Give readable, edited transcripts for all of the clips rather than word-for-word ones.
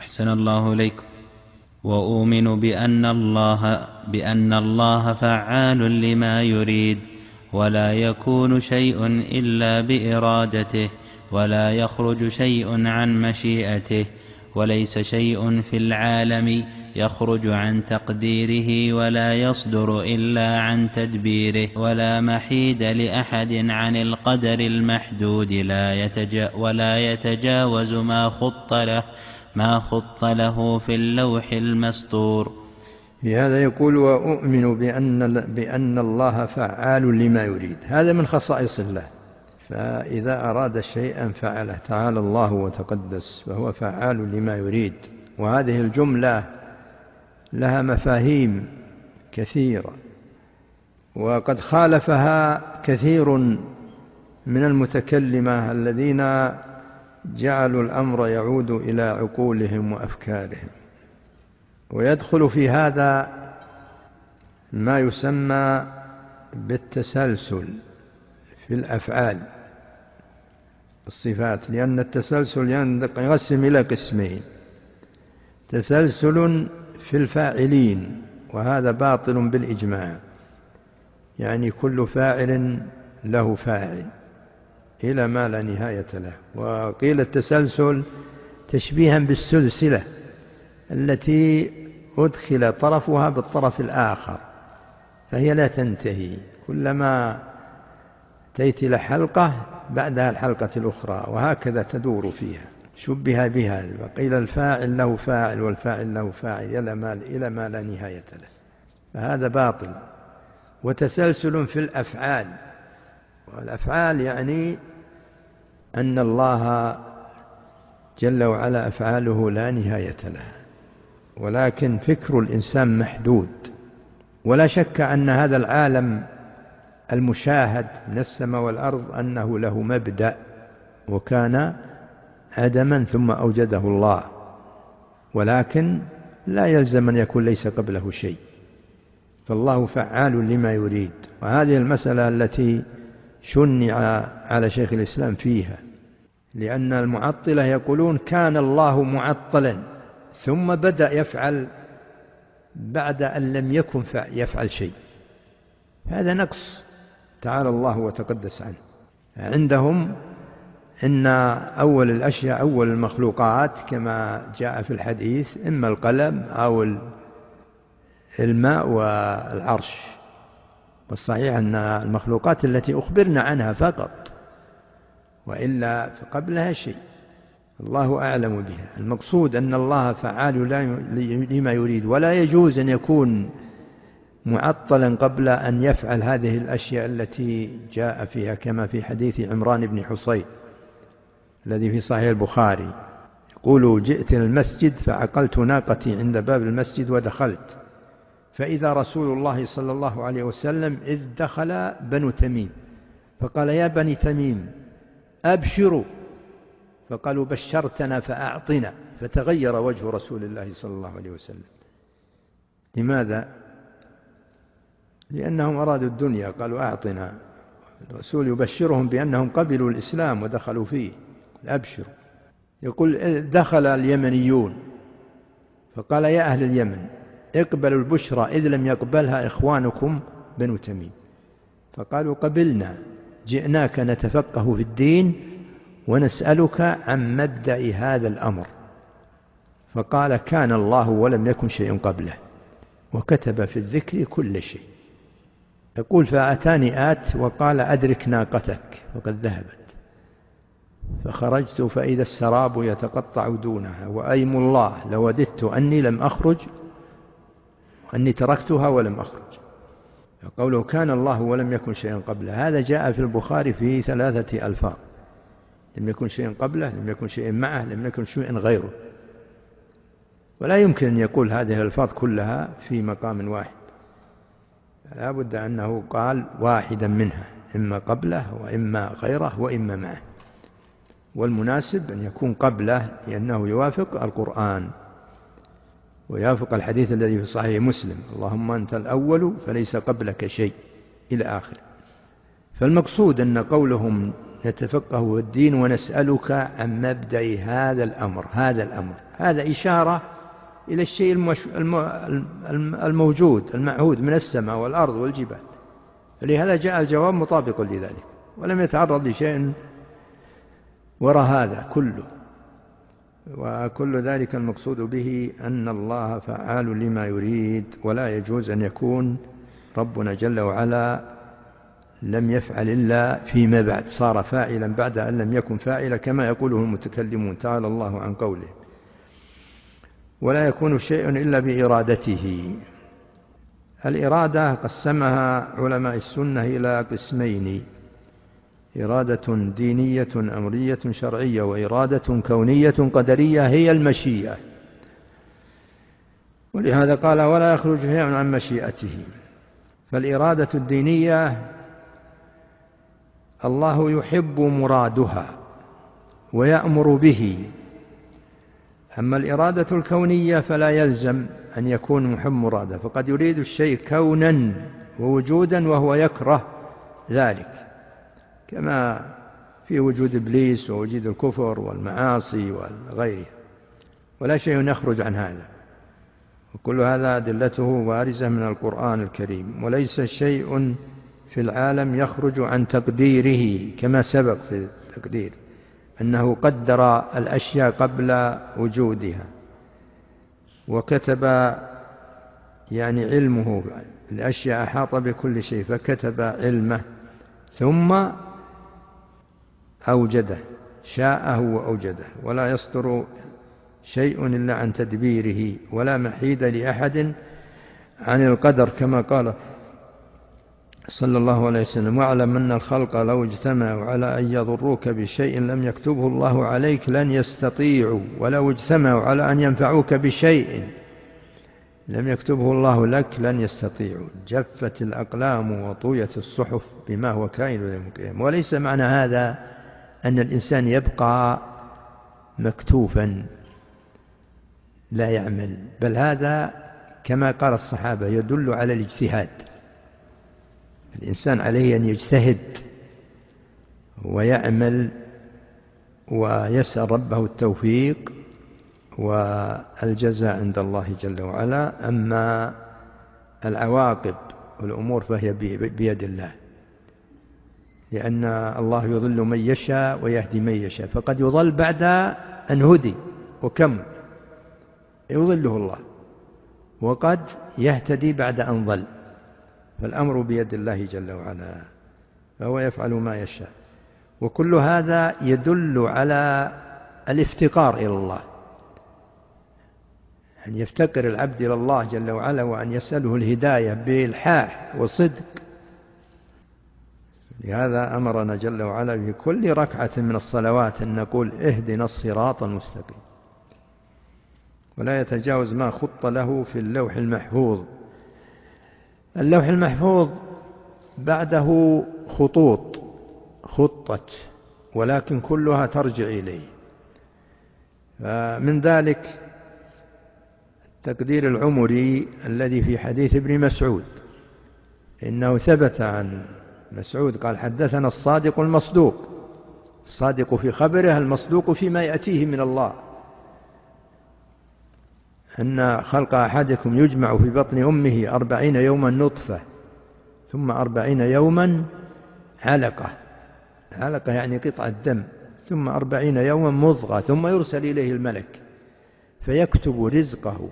أحسن الله إليكم. وأؤمن بأن الله فعال لما يريد، ولا يكون شيء إلا بإرادته، ولا يخرج شيء عن مشيئته، وليس شيء في العالم يخرج عن تقديره ولا يصدر إلا عن تدبيره، ولا محيد لأحد عن القدر المحدود، ولا يتجاوز ما خط له في اللوح المسطور. في هذا يقول: وأؤمن بأن الله فعال لما يريد. هذا من خصائص الله، فإذا أراد شيئا فعله، تعالى الله وتقدس، فهو فعال لما يريد. وهذه الجملة لها مفاهيم كثيرة، وقد خالفها كثير من المتكلمة الذين جعلوا الأمر يعود إلى عقولهم وأفكارهم. ويدخل في هذا ما يسمى بالتسلسل في الأفعال الصفات، لأن التسلسل ينقسم إلى قسمين: تسلسل في الفاعلين، وهذا باطل بالإجماع، يعني كل فاعل له فاعل إلى ما لا نهاية له. وقيل التسلسل تشبيها بالسلسلة التي أدخل طرفها بالطرف الآخر، فهي لا تنتهي، كلما أتيت إلى حلقة بعدها الحلقة الأخرى، وهكذا تدور فيها، شبه بها. وقيل الفاعل له فاعل والفاعل له فاعل إلى ما لا نهاية له، فهذا باطل. وتسلسل في الأفعال، والأفعال يعني أن الله جل وعلا أفعاله لا نهاية لها، ولكن فكر الإنسان محدود. ولا شك أن هذا العالم المشاهد من السماء والأرض أنه له مبدأ، وكان عدما ثم أوجده الله، ولكن لا يلزم أن يكون ليس قبله شيء، فالله فعال لما يريد. وهذه المسألة التي شنع على شيخ الإسلام فيها، لأن المعطلة يقولون كان الله معطلا ثم بدأ يفعل بعد أن لم يكن يفعل شيء، هذا نقص، تعالى الله وتقدس عنه. عندهم إن أول الأشياء، أول المخلوقات كما جاء في الحديث، إما القلم أو الماء والعرش، والصحيح أن المخلوقات التي أخبرنا عنها فقط، وإلا فقبلها شيء الله أعلم بها. المقصود أن الله فعال لما يريد، ولا يجوز أن يكون معطلا قبل أن يفعل هذه الأشياء التي جاء فيها، كما في حديث عمران بن حصين الذي في صحيح البخاري، يقول: جئت المسجد فعقلت ناقتي عند باب المسجد ودخلت، فإذا رسول الله صلى الله عليه وسلم إذ دخل بنو تميم، فقال: يا بني تميم أبشروا، فقالوا: بشرتنا فأعطنا، فتغير وجه رسول الله صلى الله عليه وسلم. لماذا؟ لأنهم أرادوا الدنيا، قالوا: أعطنا. الرسول يبشرهم بأنهم قبلوا الإسلام ودخلوا فيه، أبشروا. يقول: دخل اليمنيون فقال: يا أهل اليمن اقبلوا البشرى إذ لم يقبلها إخوانكم بنو تميم، فقالوا: قبلنا، جئناك نتفقه في الدين ونسألك عن مبدأ هذا الأمر. فقال: كان الله ولم يكن شيء قبله، وكتب في الذكر كل شيء. يقول: فأتاني آت وقال: أدرك ناقتك، وقد ذهبت، فخرجت فإذا السراب يتقطع دونها، وأيم الله لوددت أني لم أخرج، وأني تركتها ولم أخرج. فقوله كان الله ولم يكن شيء قبله، هذا جاء في البخاري في 3 ألفاظ: لم يكن شيء قبله، لم يكن شيء معه، لم يكن شيء غيره. ولا يمكن أن يقول هذه الألفاظ كلها في مقام واحد، لا بد أنه قال واحدا منها، إما قبله وإما غيره وإما معه، والمناسب أن يكون قبله، لأنه يوافق القرآن ويوافق الحديث الذي في صحيح مسلم: اللهم أنت الأول فليس قبلك شيء، إلى آخر. فالمقصود أن قولهم نتفقه في الدين ونسألك عن مبدأ هذا الأمر. هذا إشارة إلى الشيء الموجود المعهود من السماء والأرض والجبال، فلهذا جاء الجواب مطابق لذلك، ولم يتعرض لشيء وراء هذا كله. وكل ذلك المقصود به أن الله فعال لما يريد، ولا يجوز أن يكون ربنا جل وعلا لم يفعل إلا فيما بعد، صار فاعلا بعد أن لم يكن فاعلا، كما يقوله المتكلمون تعالى الله عن قوله. ولا يكون شيء إلا بإرادته. الإرادة قسمها علماء السنة إلى قسمين: إرادة دينية أمرية شرعية، وإرادة كونية قدرية هي المشيئة. ولهذا قال: ولا يخرج شيء عن مشيئته. فالإرادة الدينية الله يحب مرادها ويأمر به. أما الإرادة الكونية فلا يلزم أن يكون محب مراده، فقد يريد الشيء كونا ووجودا وهو يكره ذلك، كما في وجود إبليس ووجود الكفر والمعاصي وغيره، ولا شيء يخرج عن هذا، وكل هذا أدلته بارزة من القرآن الكريم. وليس شيء في العالم يخرج عن تقديره، كما سبق في التقدير أنه قدر الأشياء قبل وجودها، وكتب علمه الأشياء أحاط بكل شيء، فكتب علمه ثم أوجده، شاءه وأوجده، ولا يصدر شيء إلا عن تدبيره، ولا محيد لأحد عن القدر، كما قال صلى الله عليه وسلم: واعلم أن الخلق لو اجتمعوا على أن يضروك بشيء لم يكتبه الله عليك لن يستطيعوا، ولو اجتمعوا على أن ينفعوك بشيء لم يكتبه الله لك لن يستطيعوا. جفت الأقلام وطويت الصحف بما هو كائن يوم القيامة. وليس معنى هذا أن الإنسان يبقى مكتوفا لا يعمل، بل هذا كما قال الصحابة يدل على الاجتهاد. الإنسان عليه أن يجتهد ويعمل ويسأل ربه التوفيق والجزاء عند الله جل وعلا. أما العواقب والأمور فهي بيد الله، لأن الله يضل من يشاء ويهدي من يشاء، فقد يضل بعد أن هدي، وكم يضله الله، وقد يهتدي بعد أن ضل، فالأمر بيد الله جل وعلا، فهو يفعل ما يشاء. وكل هذا يدل على الافتقار إلى الله، أن يفتقر العبد إلى الله جل وعلا، وأن يسأله الهداية بإلحاح وصدق. لهذا أمرنا جل وعلا في كل ركعة من الصلوات أن نقول: اهدنا الصراط المستقيم، ولا يتجاوز ما خط له في اللوح المحفوظ. اللوح المحفوظ بعده خطوط خطت، ولكن كلها ترجع إليه. فمن ذلك التقدير العمري الذي في حديث ابن مسعود، إنه ثبت عن مسعود قال: حدثنا الصادق المصدوق، الصادق في خبره المصدوق فيما يأتيه من الله، أن خلق أحدكم يجمع في بطن أمه 40 يوما نطفة، ثم 40 يوما علقة يعني قطعة دم، ثم 40 يوما مضغة، ثم يرسل إليه الملك فيكتب رزقه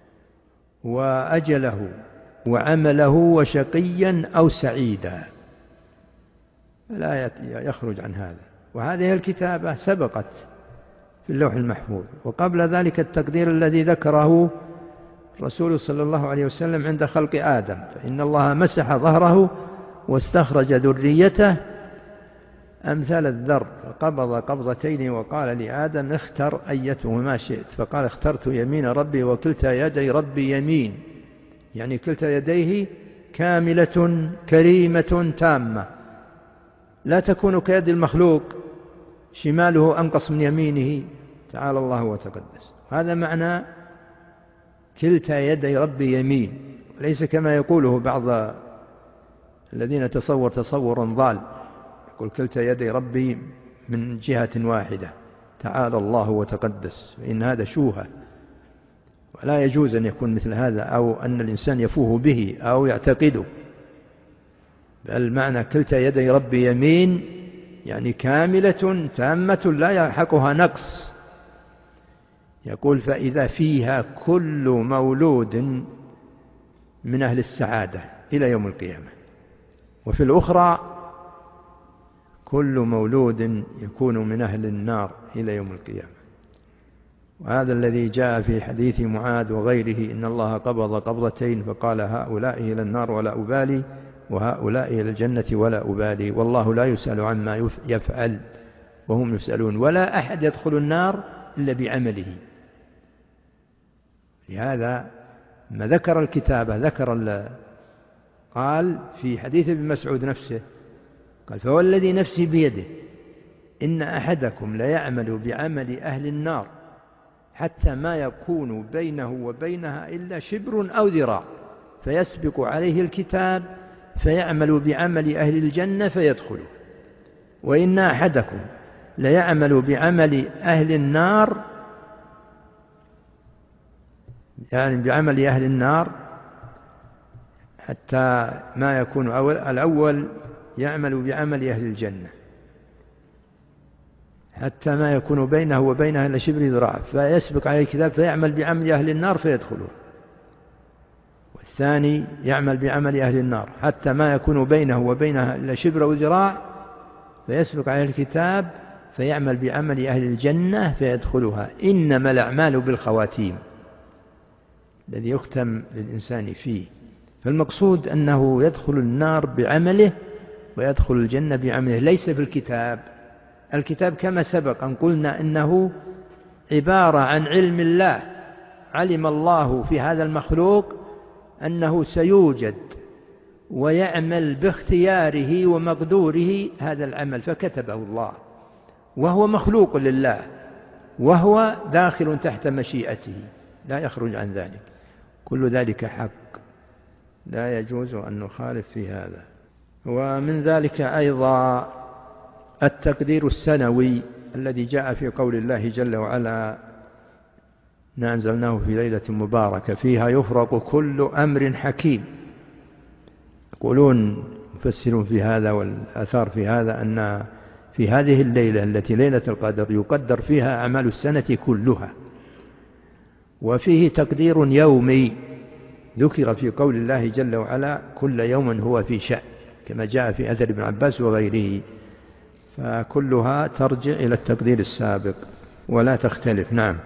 وأجله وعمله وشقيا أو سعيدا، لا يخرج عن هذا. وهذه الكتابة سبقت في اللوح المحفوظ. وقبل ذلك التقدير الذي ذكره الرسول صلى الله عليه وسلم عند خلق آدم، فإن الله مسح ظهره واستخرج ذريته أمثال الذر، فقبض قبضتين وقال لآدم: اختر أيتهما شئت، فقال: اخترت يمين ربي وكلتا يدي ربي يمين، يعني كلتا يديه كاملة كريمة تامة، لا تكون كيد المخلوق شماله أنقص من يمينه، تعالى الله وتقدس. هذا معنى كلتا يدي ربي يمين، ليس كما يقوله بعض الذين تصورا ضال، قل كلتا يدي ربي من جهة واحدة تعالى الله وتقدس، إن هذا شوهة، ولا يجوز أن يكون مثل هذا أو أن الإنسان يفوه به أو يعتقده، بل معنى كلتا يدي ربي يمين يعني كاملة تامة لا يلحقها نقص. يقول فإذا فيها كل مولود من أهل السعادة إلى يوم القيامة، وفي الأخرى كل مولود يكون من أهل النار إلى يوم القيامة. وهذا الذي جاء في حديث معاذ وغيره إن الله قبض قبضتين فقال هؤلاء إلى النار ولا أبالي، وهؤلاء إلى الجنة ولا أبالي، والله لا يسأل عما يفعل وهم يسألون، ولا أحد يدخل النار إلا بعمله. لهذا ما ذكر الكتابة قال في حديث ابن مسعود نفسه قال فوالذي نفسي بيده إن أحدكم ليعمل بعمل أهل النار حتى ما يكون بينه وبينها إلا شبر أو ذراع، فيسبق عليه الكتاب فيعمل بعمل أهل الجنة فيدخله، وإن أحدكم ليعمل بعمل أهل النار، يعني بعمل أهل النار حتى ما يكون الأول يعمل بعمل أهل الجنة حتى ما يكون بينه وبينها إلا شبر ذراع، فيسبق عليه الكتاب فيعمل بعمل أهل النار فيدخله، والثاني يعمل بعمل أهل النار حتى ما يكون بينه وبينها إلا شبر أو ذراع، فيسبق عليه الكتاب فيعمل بعمل أهل الجنة فيدخلها. إنما الأعمال بالخواتيم، الذي يختم للإنسان فيه. فالمقصود أنه يدخل النار بعمله ويدخل الجنة بعمله، ليس في الكتاب. الكتاب كما سبق أن قلنا إنه عبارة عن علم الله، علم الله في هذا المخلوق أنه سيوجد ويعمل باختياره ومقدوره هذا العمل فكتبه الله، وهو مخلوق لله وهو داخل تحت مشيئته لا يخرج عن ذلك. كل ذلك حق لا يجوز أن نخالف في هذا. ومن ذلك أيضا التقدير السنوي الذي جاء في قول الله جل وعلا إنا أنزلناه في ليلة مباركة فيها يفرق كل أمر حكيم. يقولون مفسرون في هذا والآثار في هذا أن في هذه الليلة التي ليلة القدر يقدر فيها أعمال السنة كلها. وفيه تقدير يومي ذكر في قول الله جل وعلا كل يوم هو في شأن، كما جاء في أثر ابن عباس وغيره، فكلها ترجع إلى التقدير السابق ولا تختلف. نعم.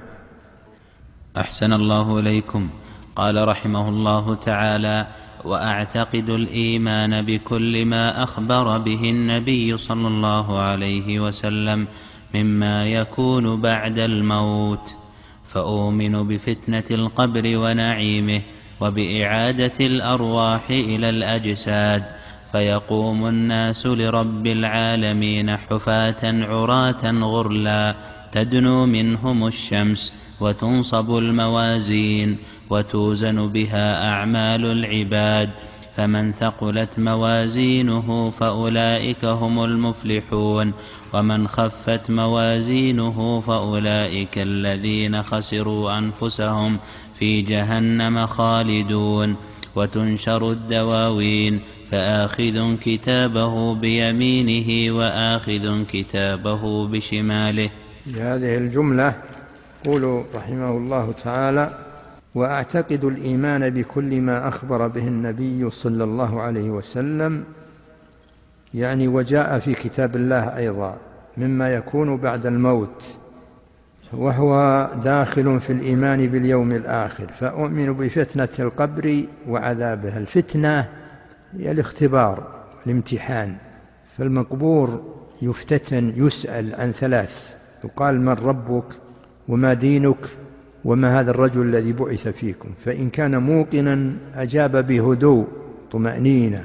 أحسن الله إليكم. قال رحمه الله تعالى: وأعتقد الإيمان بكل ما أخبر به النبي صلى الله عليه وسلم مما يكون بعد الموت، فأؤمن بفتنة القبر ونعيمه وبإعادة الأرواح إلى الأجساد، فيقوم الناس لرب العالمين حفاة عراة غرلا تدنو منهم الشمس، وتنصب الموازين وتوزن بها أعمال العباد، فمن ثقلت موازينه فأولئك هم المفلحون، ومن خفت موازينه فأولئك الذين خسروا أنفسهم في جهنم خالدون. وتنشر الدواوين، فآخذ كتابه بيمينه وآخذ كتابه بشماله. هذه الجملة يقول رحمه الله تعالى: وأعتقد الإيمان بكل ما أخبر به النبي صلى الله عليه وسلم، يعني وجاء في كتاب الله أيضا مما يكون بعد الموت، وهو داخل في الإيمان باليوم الآخر. فأؤمن بفتنة القبر وعذابها. الفتنة هي الاختبار، الامتحان. فالمقبور يفتتن، يسأل عن ثلاث، يقال: من ربك وما دينك وما هذا الرجل الذي بعث فيكم. فإن كان موقنا أجاب بهدوء طمأنينة.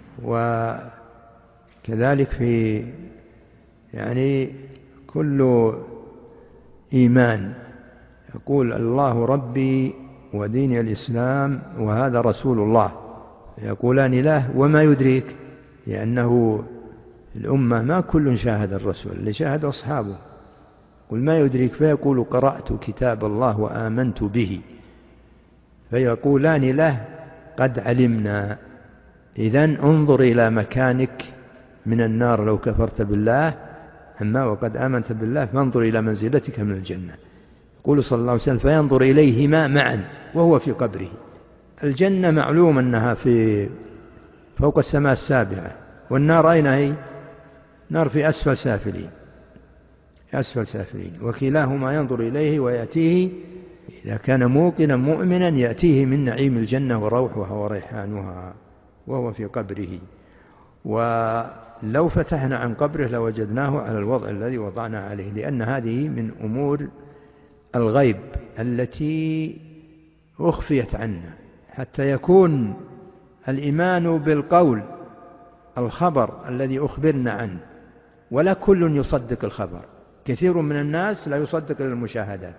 وكذلك في يعني كل إيمان يقول: الله ربي ودين الإسلام وهذا رسول الله، يقولان له: وما يدريك؟ لأنه الأمة ما كل شاهد الرسول، اللي شاهد أصحابه. قل ما يدرك فيقول قرأت كتاب الله وآمنت به، فيقولان له قد علمنا. إذن انظر إلى مكانك من النار لو كفرت بالله، أما وقد آمنت بالله فانظر إلى منزلتك من الجنة. يقول صلى الله عليه وسلم فينظر إليهما معا وهو في قبره. الجنة معلوم أنها في فوق السماء السابعة، والنار أين هي؟ نار في أسفل سافلين، أسفل سافلين، وكلاهما ينظر إليه ويأتيه إذا كان موقنا مؤمنا يأتيه من نعيم الجنة وروحها وريحانها وهو في قبره. ولو فتحنا عن قبره لوجدناه على الوضع الذي وضعنا عليه، لأن هذه من أمور الغيب التي أخفيت عنا، حتى يكون الإيمان بالقول الخبر الذي أخبرنا عنه، ولا كل يصدق الخبر، كثير من الناس لا يصدق المشاهدات،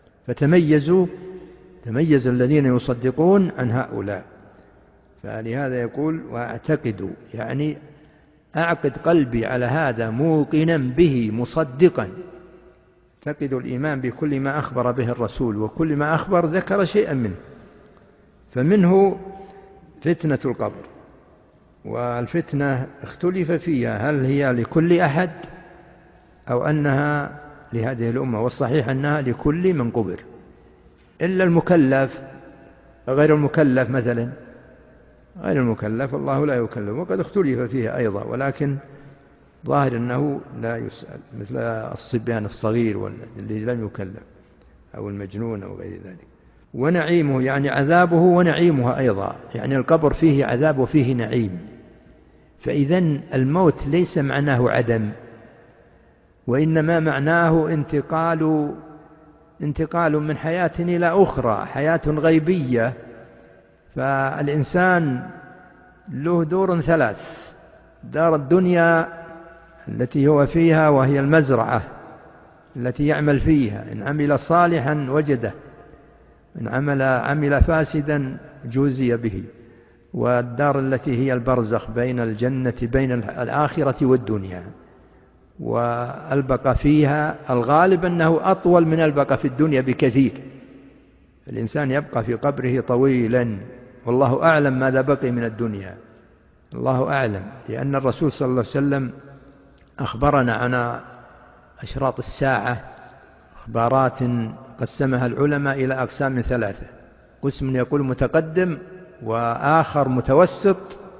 تميز الذين يصدقون عن هؤلاء. فلهذا يقول وأعتقد، يعني أعقد قلبي على هذا موقنا به مصدقا. أعتقد الإيمان بكل ما أخبر به الرسول، وكل ما أخبر ذكر شيئا منه، فمنه فتنة القبر. والفتنة اختلف فيها هل هي لكل أحد أو أنها لهذه الأمة، والصحيح أنها لكل من قبر إلا المكلف. غير المكلف مثلا، غير المكلف الله لا يكلف، وقد اختلف فيها أيضا، ولكن ظاهر أنه لا يسأل، مثل الصبيان الصغير والذي لم يكلف أو المجنون أو غير ذلك. ونعيمه يعني عذابه ونعيمها أيضا، يعني القبر فيه عذاب وفيه نعيم. فإذن الموت ليس معناه عدم، وإنما معناه انتقال من حياة إلى أخرى، حياة غيبية. فالإنسان له دور ثلاث: دار الدنيا التي هو فيها وهي المزرعة التي يعمل فيها، إن عمل صالحا وجده، إن عمل فاسدا جوزي به. والدار التي هي البرزخ بين الجنة، بين الآخرة والدنيا، والبقى فيها الغالب أنه أطول من البقى في الدنيا بكثير. الإنسان يبقى في قبره طويلا، والله أعلم ماذا بقي من الدنيا، الله أعلم، لأن الرسول صلى الله عليه وسلم أخبرنا عن أشراط الساعة أخبارات قسمها العلماء إلى أقسام ثلاثة: قسم يقول متقدم، وآخر متوسط،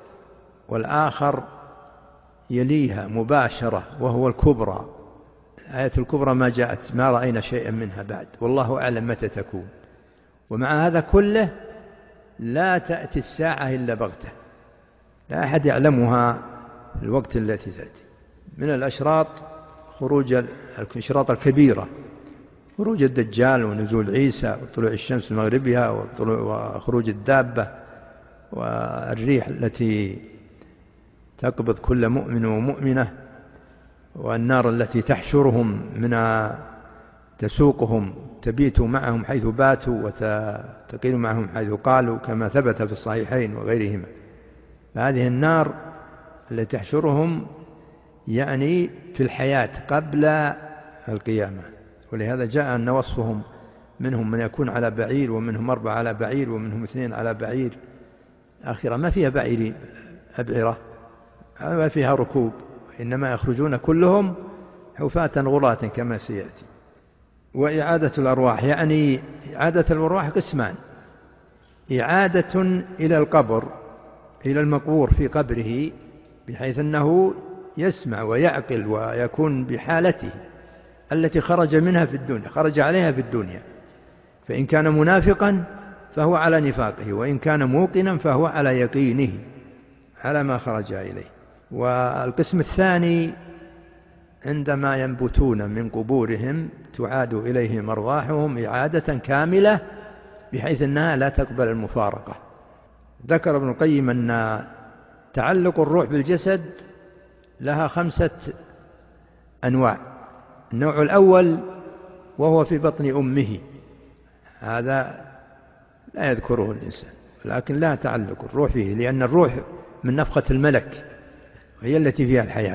والآخر يليها مباشرة وهو الكبرى. الآية الكبرى ما جاءت، ما رأينا شيئا منها بعد، والله أعلم متى تكون. ومع هذا كله لا تأتي الساعة إلا بغتة، لا أحد يعلمها الوقت التي تأتي. من الأشراط خروج الأشراط الكبيرة، خروج الدجال ونزول عيسى وطلوع الشمس من مغربها وخروج الدابة والريح التي تقبض كل مؤمن ومؤمنة، والنار التي تحشرهم من تسوقهم، تبيت معهم حيث باتوا وتقيل معهم حيث قالوا، كما ثبت في الصحيحين وغيرهما. فهذه النار التي تحشرهم يعني في الحياة قبل القيامة، ولهذا جاء أن وصفهم: منهم من يكون على بعير، ومنهم 4 على بعير، ومنهم 2 على بعير. آخرة ما فيها بعير أبعرة، ما فيها ركوب، إنما يخرجون كلهم حفاة غراة كما سيأتي. وإعادة الأرواح، يعني إعادة الأرواح قسمان: إعادة إلى القبر، إلى المقبور في قبره، بحيث أنه يسمع ويعقل ويكون بحالته التي خرج منها في الدنيا، خرج عليها في الدنيا. فإن كان منافقا فهو على نفاقه، وإن كان موقنا فهو على يقينه على ما خرج إليه. والقسم الثاني عندما ينبتون من قبورهم تعاد إليهم أرواحهم إعادة كاملة، بحيث أنها لا تقبل المفارقة. ذكر ابن القيم أن تعلق الروح بالجسد لها 5 أنواع. النوع الأول وهو في بطن أمه، هذا لا يذكره الإنسان، لكن لا تعلق الروح فيه، لأن الروح من نفخة الملك، وهي التي فيها الحياة.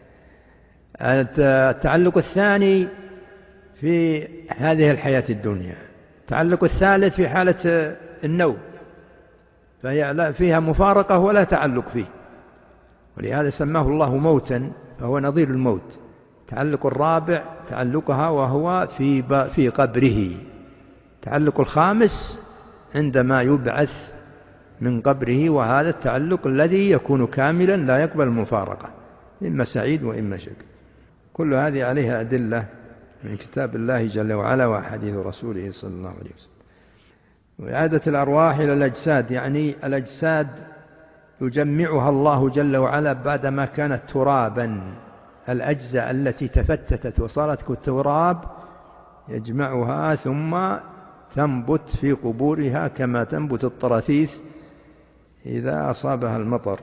التعلق الثاني في هذه الحياة الدنيا. التعلق الثالث في حالة النوم، فهي فيها مفارقة ولا تعلق فيه، ولهذا سماه الله موتا، فهو نظير الموت. التعلق الرابع تعلقها وهو في قبره. التعلق الخامس عندما يبعث من قبره، وهذا التعلق الذي يكون كاملا لا يقبل المفارقة، إما سعيد وإما شقي. كل هذه عليها أدلة من كتاب الله جل وعلا وحديث رسوله صلى الله عليه وسلم. وإعادة الأرواح إلى الأجساد، يعني الأجساد يجمعها الله جل وعلا بعدما كانت ترابا. الأجزاء التي تفتتت وصارت كالتراب يجمعها ثم تنبت في قبورها كما تنبت الطراثيث إذا أصابها المطر،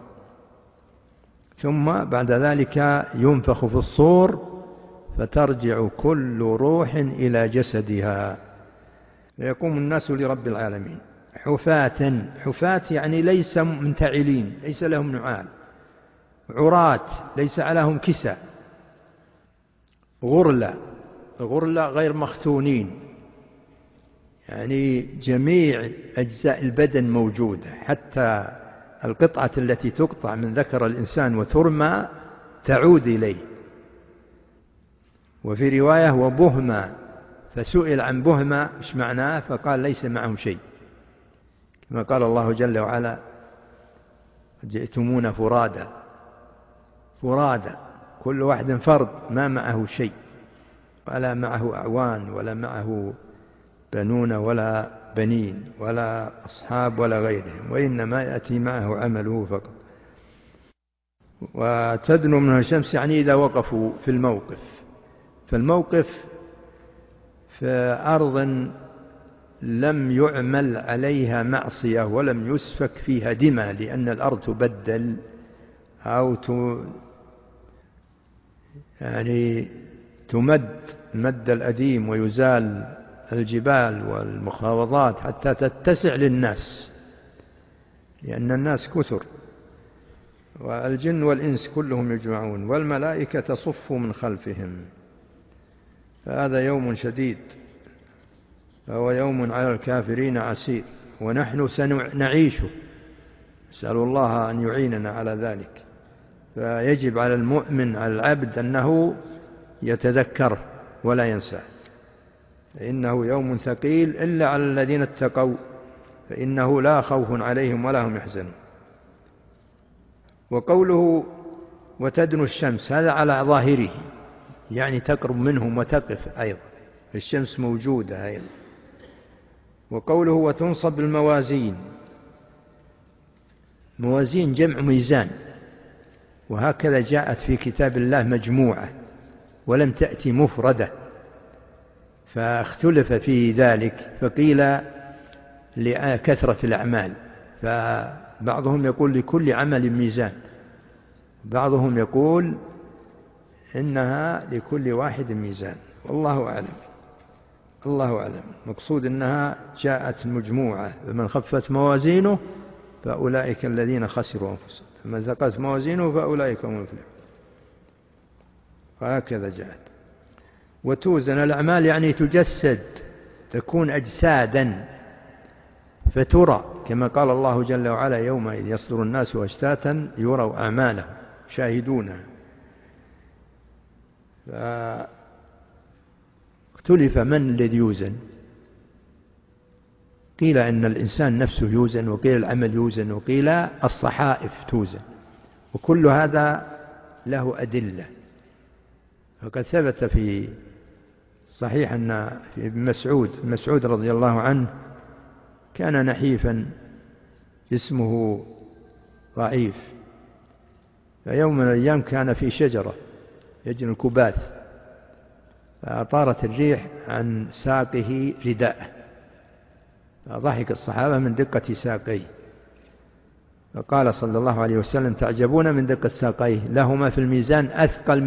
ثم بعد ذلك ينفخ في الصور فترجع كل روح إلى جسدها، فيقوم الناس لرب العالمين حفاة. حفاة يعني ليس منتعلين، ليس لهم نعال. عراة ليس عليهم كسى. غرلة غير مختونين، يعني جميع أجزاء البدن موجودة، حتى القطعة التي تقطع من ذكر الإنسان وترمى تعود إليه. وفي رواية وبهما، فسئل عن بهما إيش معناه فقال ليس معه شيء، كما قال الله جل وعلا جئتمون فرادا. فرادا كل واحد فرد، ما معه شيء، ولا معه أعوان ولا معه بنون ولا بنين ولا أصحاب ولا غيرهم، وإنما يأتي معه عمله فقط. وتدنو منها الشمس، يعني إذا وقفوا في الموقف. فالموقف في أرض لم يعمل عليها معصية ولم يسفك فيها دماء، لأن الأرض تبدل أو يعني تمد مد الأديم، ويزال الجبال والمخاوضات حتى تتسع للناس، لأن الناس كثر، والجن والإنس كلهم يجمعون، والملائكة تصف من خلفهم. فهذا يوم شديد، فهو يوم على الكافرين عسير، ونحن سنعيشه، نسأل الله أن يعيننا على ذلك. فيجب على المؤمن على العبد أنه يتذكره ولا ينساه، فإنه يوم ثقيل، إلا على الذين اتقوا فإنه لا خوف عليهم ولا هم يحزنون. وقوله وتدنو الشمس، هذا على ظاهره، يعني تقرب منهم وتقف أيضا، الشمس موجودة أيضا. وقوله وتنصب الموازين، موازين جمع ميزان، وهكذا جاءت في كتاب الله مجموعة ولم تأتي مفردة، فاختلف في ذلك، فقيل لكثرة الأعمال، فبعضهم يقول لكل عمل ميزان، بعضهم يقول إنها لكل واحد ميزان، والله أعلم. الله أعلم. مقصود أنها جاءت مجموعة، فمن خفت موازينه فأولئك الذين خسروا أنفسهم، فمن ثقلت موازينه فأولئك هم المفلحون. وهكذا جاءت. وتوزن الأعمال، يعني تجسد، تكون أجسادا فترى، كما قال الله جل وعلا يومئذ يصدر الناس أشتاتا يروا أعمالهم شاهدونها. فاختلف من الذي يوزن، قيل إن الإنسان نفسه يوزن، وقيل العمل يوزن، وقيل الصحائف توزن، وكل هذا له أدلة. وقد ثبت في صحيح أن في ابن مسعود رضي الله عنه كان نحيفا جسمه ضعيف، فيوم من الأيام كان في شجرة يجن الكباث، فأطارت الريح عن ساقه رداءه، فضحك الصحابة من دقة ساقيه، فقال صلى الله عليه وسلم تعجبون من دقة ساقيه، لهما في الميزان أثقل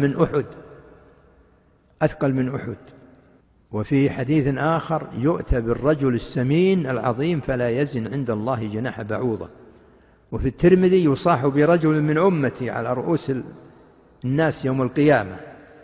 من أحد. وفي حديث آخر يؤتى بالرجل السمين العظيم فلا يزن عند الله جناح بعوضة، وفي الترمذي يصاح برجل من أمتي على رؤوس الناس يوم القيامة،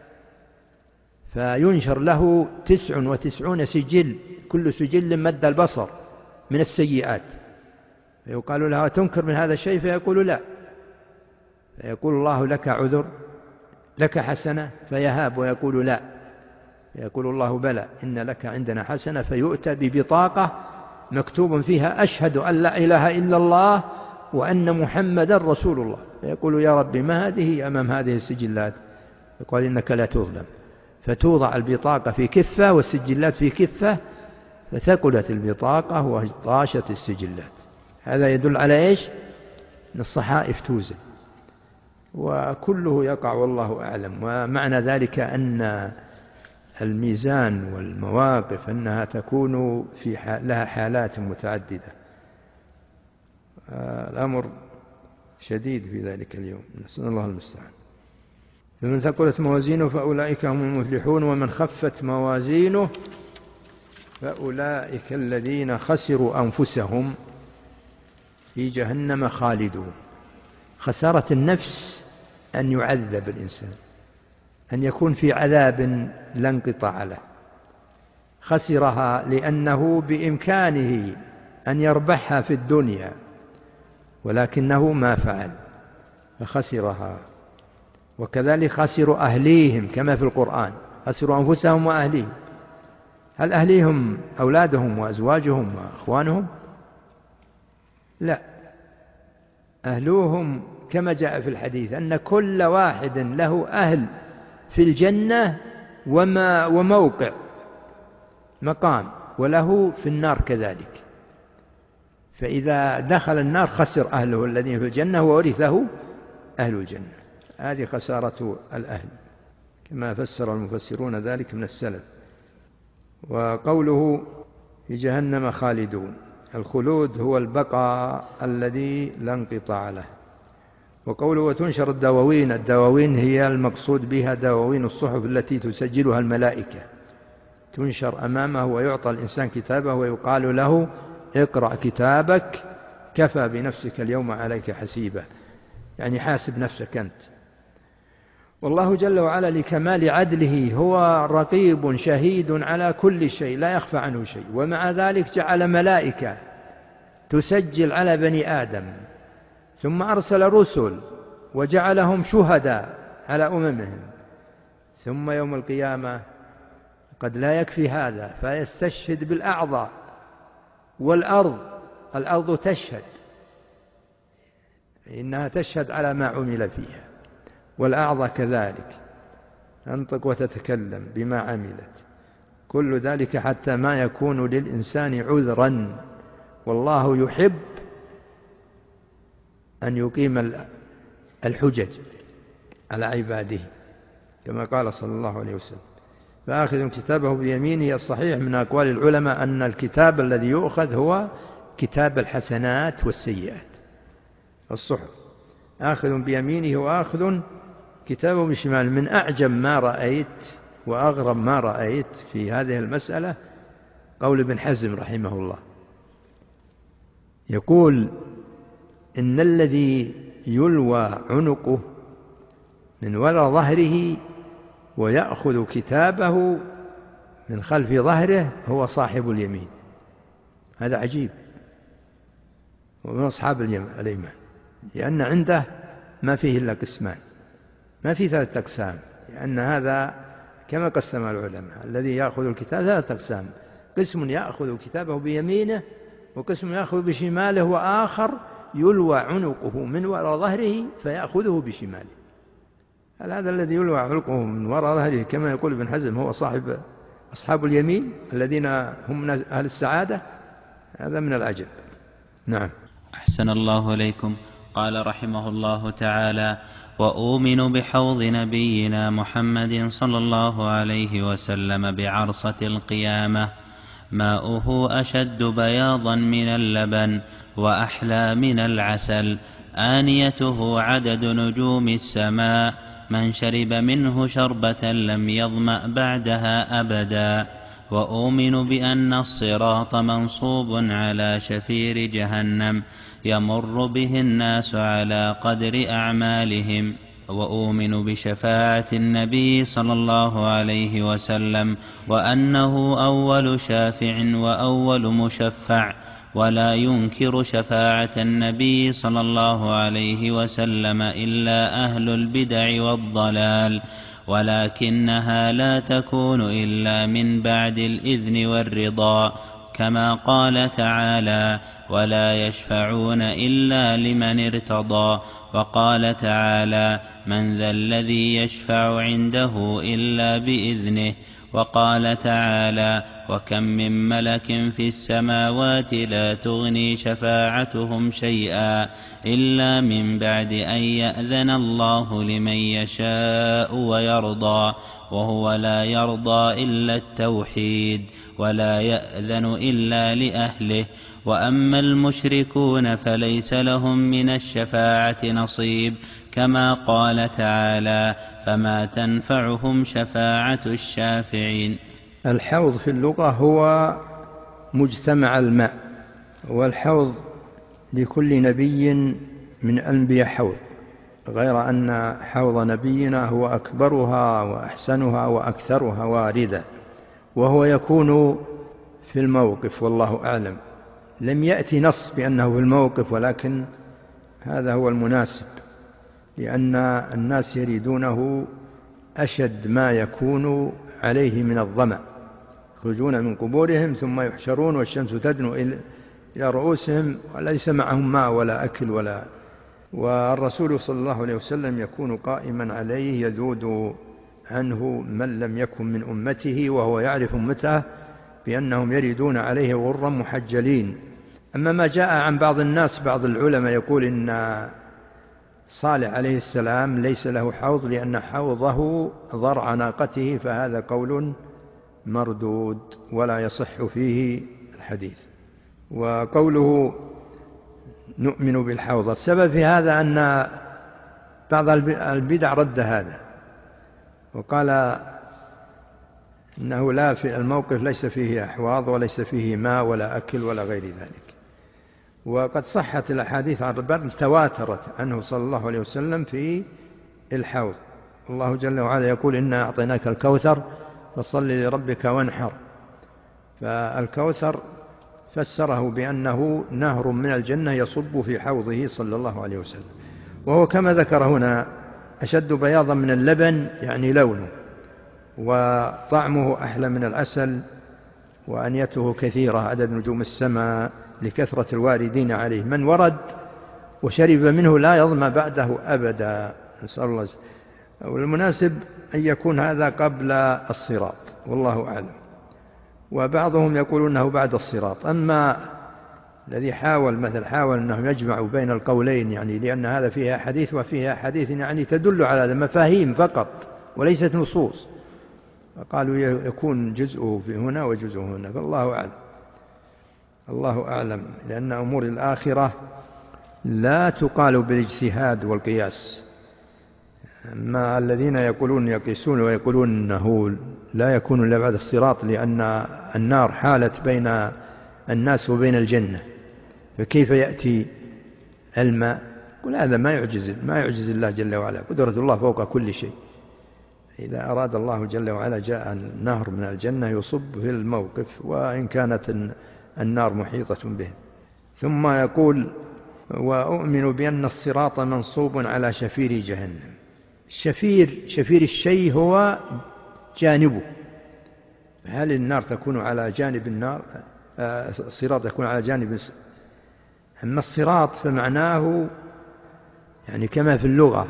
فينشر له 99 سجل، كل سجل مد البصر من السيئات، فيقال له تنكر من هذا الشيء؟ فيقول لا، فيقول الله لك عذر، لك حسنة؟ فيهاب ويقول لا، فيقول الله بلى إن لك عندنا حسنة، فيؤتى ببطاقة مكتوب فيها أشهد أن لا إله إلا الله وأن محمدا رسول الله، فيقول يا ربي ما هذه أمام هذه السجلات؟ يقول إنك لا تظلم، فتوضع البطاقة في كفة والسجلات في كفة، فثقلت البطاقة وطاشت السجلات. هذا يدل على إيش؟ أن الصحائف توزن، وكله يقع والله أعلم. ومعنى ذلك أن الميزان والمواقف أنها تكون لها حالات متعددة. الأمر شديد في ذلك اليوم، نسأل الله المستعان. فمن ثقلت موازينه فأولئك هم المفلحون، ومن خفت موازينه فأولئك الذين خسروا أنفسهم في جهنم خالدون. خسارة النفس أن يعذب الإنسان، أن يكون في عذاب لا انقطاع له. خسرها لأنه بإمكانه أن يربحها في الدنيا، ولكنه ما فعل فخسرها. وكذلك خسروا أهليهم كما في القرآن، خسروا أنفسهم وأهليهم. هل أهليهم أولادهم وأزواجهم وأخوانهم؟ لا، أهلوهم كما جاء في الحديث أن كل واحد له أهل في الجنة وموقع مقام، وله في النار كذلك. فإذا دخل النار خسر أهله الذين في الجنة وورثه أهل الجنة. هذه خسارة الأهل كما فسر المفسرون ذلك من السلف. وقوله في جهنم خالدون، الخلود هو البقاء الذي لا انقطاع له. وقوله وتنشر الدواوين، الدواوين هي المقصود بها دواوين الصحف التي تسجلها الملائكة، تنشر أمامه ويعطى الإنسان كتابه ويقال له اقرأ كتابك كفى بنفسك اليوم عليك حسيبا، يعني حاسب نفسك أنت. والله جل وعلا لكمال عدله هو رقيب شهيد على كل شيء لا يخفى عنه شيء، ومع ذلك جعل ملائكة تسجل على بني آدم، ثم أرسل رسل وجعلهم شهداء على أممهم، ثم يوم القيامة قد لا يكفي هذا فيستشهد بالأعضاء. والأرض تشهد، إنها تشهد على ما عمل فيها، والأعضاء كذلك تنطق وتتكلم بما عملت. كل ذلك حتى ما يكون للإنسان عذرا، والله يحب أن يقيم الحجج على عباده كما قال صلى الله عليه وسلم. فآخذ كتابه بيمينه. الصحيح من أقوال العلماء أن الكتاب الذي يؤخذ هو كتاب الحسنات والسيئات، الصحف. آخذ بيمينه وآخذ كتابه بشمال. من أعجب ما رأيت وأغرب ما رأيت في هذه المسألة قول ابن حزم رحمه الله، يقول إن الذي يلوى عنقه من وراء ظهره ويأخذ كتابه من خلف ظهره هو صاحب اليمين. هذا عجيب، ومن أصحاب اليمين، لأن عنده ما فيه إلا قسمان، ما فيه 3 أقسام، لأن هذا كما قسم العلماء الذي يأخذ الكتاب 3 أقسام: قسم يأخذ كتابه بيمينه، وقسم يأخذ بشماله، وآخر يلوى عنقه من وراء ظهره فيأخذه بشماله. هل هذا الذي يلوى عنقه من وراء ظهره كما يقول ابن حزم هو أصحاب اليمين الذين هم من أهل السعادة؟ هذا من العجب. نعم. أحسن الله إليكم. قال رحمه الله تعالى: وأؤمن بحوض نبينا محمد صلى الله عليه وسلم بعرصة القيامة، ماؤه أشد بياضا من اللبن وأحلى من العسل، آنيته عدد نجوم السماء، من شرب منه شربة لم يظمأ بعدها أبدا، وأؤمن بأن الصراط منصوب على شفير جهنم يمر به الناس على قدر أعمالهم. وأؤمن بشفاعة النبي صلى الله عليه وسلم وأنه أول شافع وأول مشفع، ولا ينكر شفاعة النبي صلى الله عليه وسلم إلا أهل البدع والضلال، ولكنها لا تكون إلا من بعد الإذن والرضا، كما قال تعالى: ولا يشفعون إلا لمن ارتضى. وقال تعالى: من ذا الذي يشفع عنده إلا بإذنه. وقال تعالى: وكم من ملك في السماوات لا تغني شفاعتهم شيئا إلا من بعد أن يأذن الله لمن يشاء ويرضى، وهو لا يرضى إلا التوحيد، ولا يأذن إلا لأهله. وأما المشركون فليس لهم من الشفاعة نصيب، كما قال تعالى: فما تنفعهم شفاعة الشافعين. الحوض في اللغة هو مجتمع الماء، والحوض لكل نبي من الأنبياء حوض، غير أن حوض نبينا هو أكبرها وأحسنها وأكثرها واردة، وهو يكون في الموقف، والله أعلم. لم يأتي نص بأنه في الموقف، ولكن هذا هو المناسب، لأن الناس يريدونه أشد ما يكون عليه من الظمأ، يخرجون من قبورهم ثم يحشرون والشمس تدنو إلى رؤوسهم وليس معهم ماء ولا أكل والرسول صلى الله عليه وسلم يكون قائما عليه يذود عنه من لم يكن من أمته، وهو يعرف أمته بأنهم يردون عليه غرا محجلين. أما ما جاء عن بعض الناس، بعض العلماء يقول إن صالح عليه السلام ليس له حوض لأن حوضه ضرع ناقته، فهذا قول مردود ولا يصح فيه الحديث. وقوله نؤمن بالحوض، السبب في هذا أن بعض البدع رد هذا وقال إنه لا، في الموقف ليس فيه أحواض وليس فيه ماء ولا أكل ولا غير ذلك. وقد صحت الأحاديث عن ربنا تواترت عنه صلى الله عليه وسلم في الحوض. الله جل وعلا يقول: إنا أعطيناك الكوثر فصل لربك وانحر. فالكوثر فسره بأنه نهر من الجنة يصب في حوضه صلى الله عليه وسلم، وهو كما ذكر هنا أشد بياضا من اللبن، يعني لونه، وطعمه أحلى من العسل، وأنيته كثيرة عدد نجوم السماء لكثرة الواردين عليه. من ورد وشرب منه لا يظمأ بعده أبدا، نسأل الله. والمناسب أن يكون هذا قبل الصراط، والله أعلم. وبعضهم يقول أنه بعد الصراط. أما الذي حاول أنه يجمع بين القولين، يعني لأن هذا فيها حديث وفيها حديث، يعني تدل على مفاهيم فقط وليست نصوص، فقالوا يكون جزءه في هنا وجزءه هنا، فالله أعلم. الله أعلم، لأن أمور الآخرة لا تقال بالاجتهاد والقياس. أما الذين يقيسون ويقولون أنه لا يكون إلا بعد الصراط لأن النار حالت بين الناس وبين الجنة، فكيف يأتي الماء؟ قل هذا ما يعجز الله جل وعلا، قدرة الله فوق كل شيء. إذا أراد الله جل وعلا جاء النهر من الجنة يصب في الموقف، وإن كانت النار محيطة به. ثم يقول: وأؤمن بأن الصراط منصوب على شفير جهنم. شفير الشيء هو جانبه. هل النار تكون على جانب النار؟ الصراط يكون على جانب. أما الصراط فمعناه يعني كما في اللغة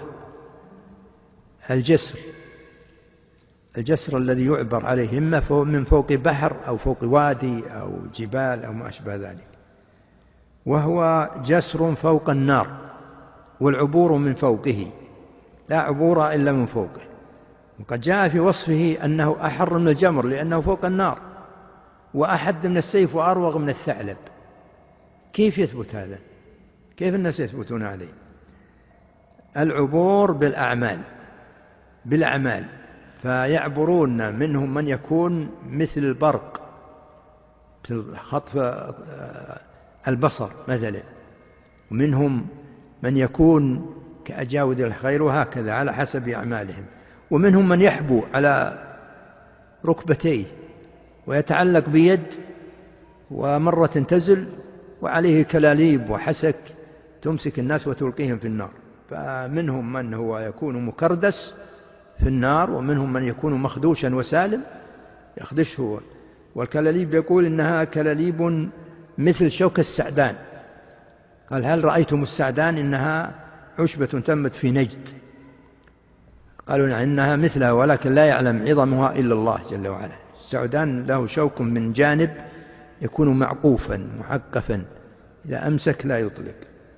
الجسر الذي يعبر عليه، إما من فوق بحر أو فوق وادي أو جبال أو ما أشبه ذلك، وهو جسر فوق النار، والعبور من فوقه، لا عبور إلا من فوقه. وقد جاء في وصفه أنه أحر من الجمر لأنه فوق النار، وأحد من السيف وأروغ من الثعلب. كيف يثبت هذا؟ كيف الناس يثبتون عليه؟ العبور بالأعمال. فيعبرون، منهم من يكون مثل البرق، مثل خطف البصر مثلا، ومنهم من يكون كأجاود الخير، وهكذا على حسب أعمالهم. ومنهم من يحبو على ركبتيه ويتعلق بيد، ومرة تنتزل وعليه كلاليب وحسك تمسك الناس وتلقيهم في النار. فمنهم من هو يكون مكردس في النار، ومنهم من يكون مخدوشا وسالم يخدشه. والكلاليب يقول إنها كلاليب مثل شوك السعدان. قال: هل رأيتم السعدان؟ إنها عشبة تنبت في نجد. قالوا إنها مثلها، ولكن لا يعلم عظمها إلا الله جل وعلا. السعدان له شوك من جانب يكون معقوفا محقفا، إذا أمسك لا يطلق.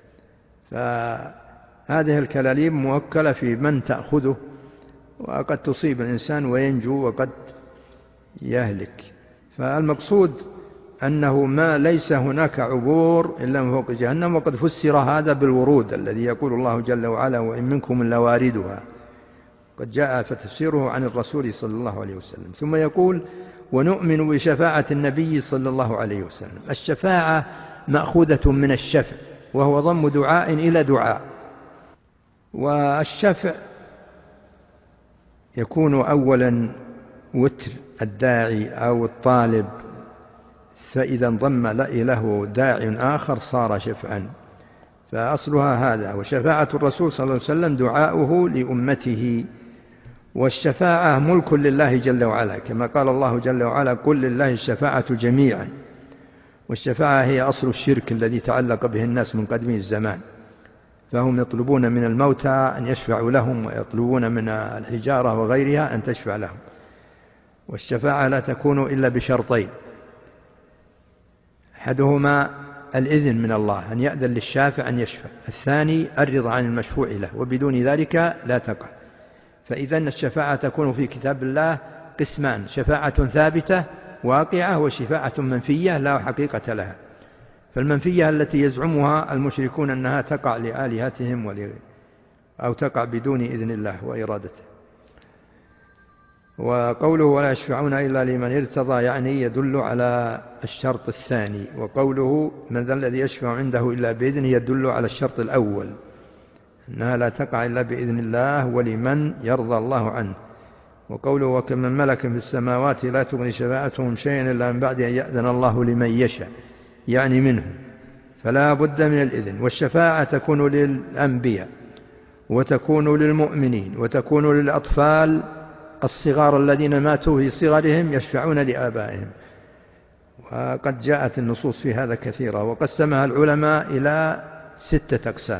فهذه الكلاليب موكلة في من تأخذه، وقد تصيب الإنسان وينجو وقد يهلك. فالمقصود أنه ما ليس هناك عبور إلا من فوق جهنم. وقد فسر هذا بالورود الذي يقول الله جل وعلا: وإن منكم إلا واردها. قد جاء فتفسيره عن الرسول صلى الله عليه وسلم. ثم يقول: ونؤمن بشفاعة النبي صلى الله عليه وسلم. الشفاعة مأخوذة من الشفع، وهو ضم دعاء إلى دعاء. والشفع يكون أولا وتر الداعي أو الطالب، فإذا انضم له داع آخر صار شفعا، فأصلها هذا. وشفاعة الرسول صلى الله عليه وسلم دعاؤه لأمته. والشفاعة ملك لله جل وعلا، كما قال الله جل وعلا: قل لله الشفاعة جميعا. والشفاعة هي أصل الشرك الذي تعلق به الناس من قديم الزمان، فهم يطلبون من الموتى أن يشفعوا لهم، ويطلبون من الحجارة وغيرها أن تشفع لهم. والشفاعة لا تكون إلا بشرطين: أحدهما الإذن من الله، أن يأذن للشافع أن يشفع. الثاني الرضا عن المشفوع له، وبدون ذلك لا تقع. فإذا الشفاعة تكون في كتاب الله قسمان: شفاعة ثابتة واقعة، وشفاعة منفية لا حقيقة لها. فالمنفية التي يزعمها المشركون أنها تقع لآلهتهم أو تقع بدون إذن الله وإرادته. وقوله: ولا يشفعون إلا لمن ارتضى، يعني يدل على الشرط الثاني. وقوله: من ذا الذي يشفع عنده إلا بإذنه، يدل على الشرط الأول، أنها لا تقع إلا بإذن الله ولمن يرضى الله عنه. وقوله: وكم من ملك في السماوات لا تغني شفاعتهم شيئا إلا من بعد أن يأذن الله لمن يشاء، يعني منهم، فلا بد من الإذن. والشفاعة تكون للأنبياء، وتكون للمؤمنين، وتكون للأطفال الصغار الذين ماتوا في صغرهم يشفعون لآبائهم. وقد جاءت النصوص في هذا كثيرة. وقسمها العلماء إلى 6 أقسام: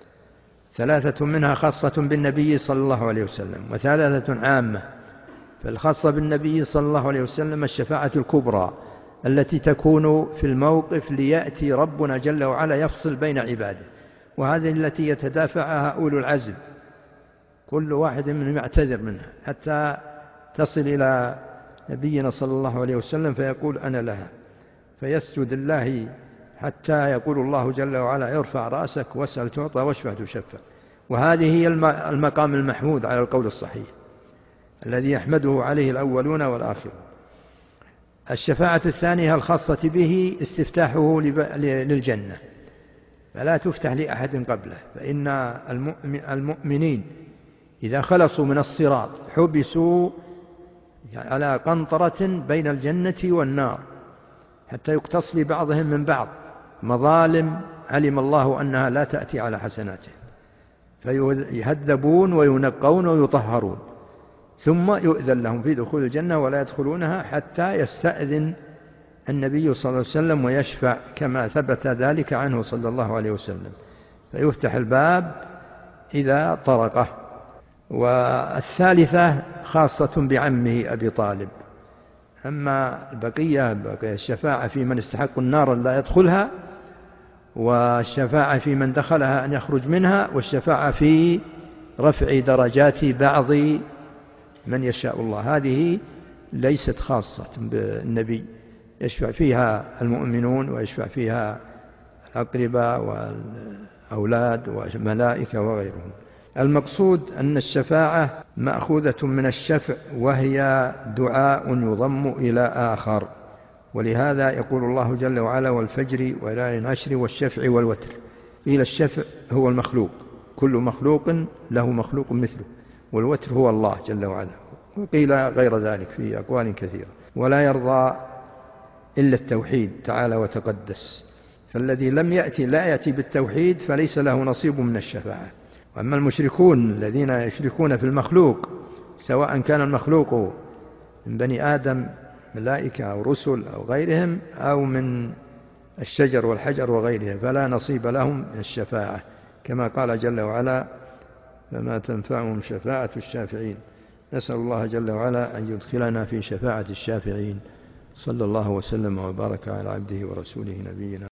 3 منها خاصة بالنبي صلى الله عليه وسلم، و3 عامة. فالخاصة بالنبي صلى الله عليه وسلم الشفاعة الكبرى التي تكون في الموقف ليأتي ربنا جل وعلا يفصل بين عباده، وهذه التي يتدافعها أولو العزم، كل واحد منهم يعتذر منها حتى تصل إلى نبينا صلى الله عليه وسلم فيقول: أنا لها، فيسجد الله حتى يقول الله جل وعلا: ارفع رأسك واسأل تعطى واشفع تشفع. وهذه هي المقام المحمود على القول الصحيح الذي يحمده عليه الأولون والآخرون. الشفاعة الثانية الخاصة به استفتاحه للجنة، فلا تفتح لأحد قبله. فإن المؤمنين إذا خلصوا من الصراط حبسوا على قنطرة بين الجنة والنار حتى يقتص لبعضهم من بعض مظالم علم الله أنها لا تأتي على حسناته، فيهذبون وينقون ويطهرون، ثم يؤذن لهم في دخول الجنة ولا يدخلونها حتى يستأذن النبي صلى الله عليه وسلم ويشفع، كما ثبت ذلك عنه صلى الله عليه وسلم، فيفتح الباب إذا طرقه. والثالثة خاصة بعمه أبي طالب. أما البقية الشفاعة في من استحق النار لا يدخلها، والشفاعة في من دخلها أن يخرج منها، والشفاعة في رفع درجات بعض من يشاء الله، هذه ليست خاصة بالنبي، يشفع فيها المؤمنون ويشفع فيها الأقرباء والأولاد والملائكة وغيرهم. المقصود أن الشفاعة مأخوذة من الشفع، وهي دعاء يضم إلى آخر، ولهذا يقول الله جل وعلا: والفجر وليال عشر والشفع والوتر. قيل الشفع هو المخلوق، كل مخلوق له مخلوق مثله، والوتر هو الله جل وعلا، وقيل غير ذلك في أقوال كثيرة. ولا يرضى إلا التوحيد تعالى وتقدس، فالذي لا يأتي بالتوحيد فليس له نصيب من الشفاعة. وأما المشركون الذين يشركون في المخلوق، سواء كان المخلوق من بني آدم ملائكة أو رسل أو غيرهم، أو من الشجر والحجر وغيرهم، فلا نصيب لهم من الشفاعة، كما قال جل وعلا: فما تنفعهم شفاعة الشافعين. نسأل الله جل وعلا أن يدخلنا في شفاعة الشافعين. صلى الله وسلم وبارك على عبده ورسوله نبينا